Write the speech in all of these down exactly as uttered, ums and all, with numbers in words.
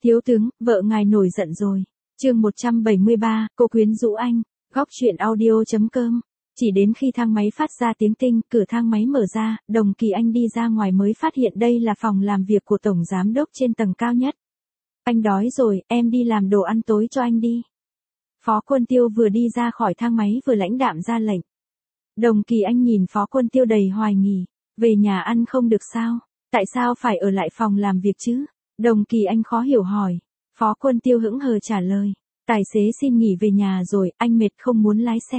Thiếu tướng, vợ ngài nổi giận rồi. Chương một trăm bảy mươi ba, cô quyến rũ anh. Góc truyện audio chấm com. Chỉ đến khi thang máy phát ra tiếng tinh, cửa thang máy mở ra, Đồng Kỳ Anh đi ra ngoài mới phát hiện đây là phòng làm việc của tổng giám đốc trên tầng cao nhất. Anh đói rồi, em đi làm đồ ăn tối cho anh đi. Phó Quân Tiêu vừa đi ra khỏi thang máy vừa lãnh đạm ra lệnh. Đồng Kỳ Anh nhìn Phó Quân Tiêu đầy hoài nghi. Về nhà ăn không được sao? Tại sao phải ở lại phòng làm việc chứ? Đồng Kỳ Anh khó hiểu hỏi. Phó Quân Tiêu hững hờ trả lời. Tài xế xin nghỉ về nhà rồi, anh mệt không muốn lái xe.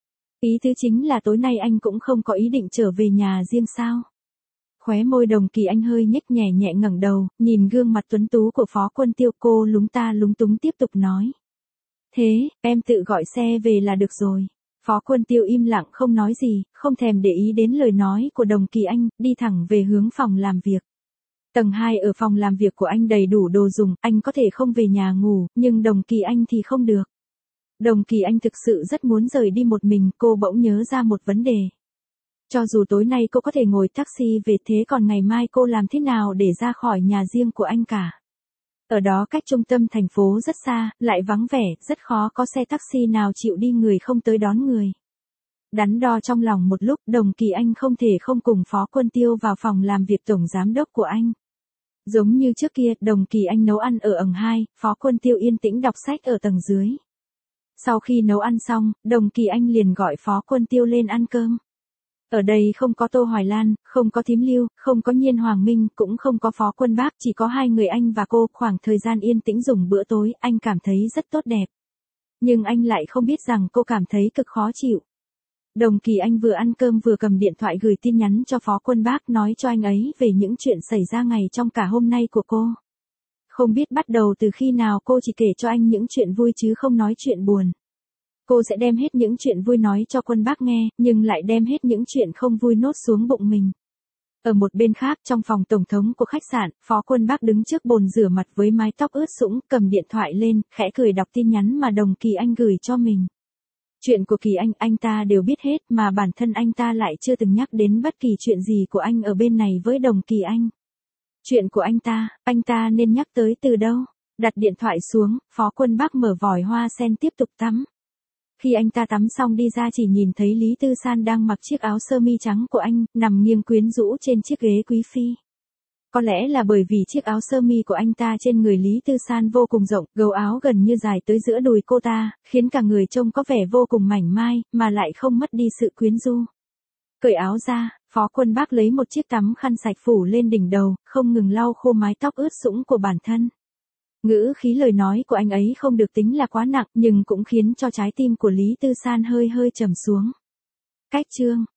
Ý thứ chính là tối nay anh cũng không có ý định trở về nhà riêng sao? Khóe môi Đồng Kỳ Anh hơi nhếch nhẹ nhẹ ngẩng đầu, nhìn gương mặt tuấn tú của Phó Quân Tiêu, cô lúng ta lúng túng tiếp tục nói. Thế, em tự gọi xe về là được rồi. Phó Quân Tiêu im lặng không nói gì, không thèm để ý đến lời nói của Đồng Kỳ Anh, đi thẳng về hướng phòng làm việc. Tầng hai ở phòng làm việc của anh đầy đủ đồ dùng, anh có thể không về nhà ngủ, nhưng Đồng Kỳ Anh thì không được. Đồng Kỳ Anh thực sự rất muốn rời đi một mình, cô bỗng nhớ ra một vấn đề. Cho dù tối nay cô có thể ngồi taxi về, thế còn ngày mai cô làm thế nào để ra khỏi nhà riêng của anh cả? Ở đó cách trung tâm thành phố rất xa, lại vắng vẻ, rất khó có xe taxi nào chịu đi người không tới đón người. Đắn đo trong lòng một lúc, Đồng Kỳ Anh không thể không cùng Phó Quân Tiêu vào phòng làm việc tổng giám đốc của anh. Giống như trước kia, Đồng Kỳ Anh nấu ăn ở ầng hai, Phó Quân Tiêu yên tĩnh đọc sách ở tầng dưới. Sau khi nấu ăn xong, Đồng Kỳ Anh liền gọi Phó Quân Tiêu lên ăn cơm. Ở đây không có Tô Hoài Lan, không có Thím Lưu, không có Nhiên Hoàng Minh, cũng không có Phó Quân Bác, chỉ có hai người anh và cô. Khoảng thời gian yên tĩnh dùng bữa tối, anh cảm thấy rất tốt đẹp. Nhưng anh lại không biết rằng cô cảm thấy cực khó chịu. Đồng Kỳ Anh vừa ăn cơm vừa cầm điện thoại gửi tin nhắn cho Phó Quân Bác, nói cho anh ấy về những chuyện xảy ra ngày trong cả hôm nay của cô. Không biết bắt đầu từ khi nào cô chỉ kể cho anh những chuyện vui chứ không nói chuyện buồn. Cô sẽ đem hết những chuyện vui nói cho Quân Bác nghe, nhưng lại đem hết những chuyện không vui nốt xuống bụng mình. Ở một bên khác, trong phòng tổng thống của khách sạn, Phó Quân Bác đứng trước bồn rửa mặt với mái tóc ướt sũng, cầm điện thoại lên, khẽ cười đọc tin nhắn mà Đồng Kỳ Anh gửi cho mình. Chuyện của Kỳ Anh, anh ta đều biết hết, mà bản thân anh ta lại chưa từng nhắc đến bất kỳ chuyện gì của anh ở bên này với Đồng Kỳ Anh. Chuyện của anh ta, anh ta nên nhắc tới từ đâu? Đặt điện thoại xuống, Phó Quân Bác mở vòi hoa sen tiếp tục tắm. Khi anh ta tắm xong đi ra chỉ nhìn thấy Lý Tư San đang mặc chiếc áo sơ mi trắng của anh, nằm nghiêng quyến rũ trên chiếc ghế quý phi. Có lẽ là bởi vì chiếc áo sơ mi của anh ta trên người Lý Tư San vô cùng rộng, gấu áo gần như dài tới giữa đùi cô ta, khiến cả người trông có vẻ vô cùng mảnh mai, mà lại không mất đi sự quyến rũ. Cởi áo ra, Phó Quân Bác lấy một chiếc tắm khăn sạch phủ lên đỉnh đầu, không ngừng lau khô mái tóc ướt sũng của bản thân. Ngữ khí lời nói của anh ấy không được tính là quá nặng, nhưng cũng khiến cho trái tim của Lý Tư San hơi hơi trầm xuống. Cách chương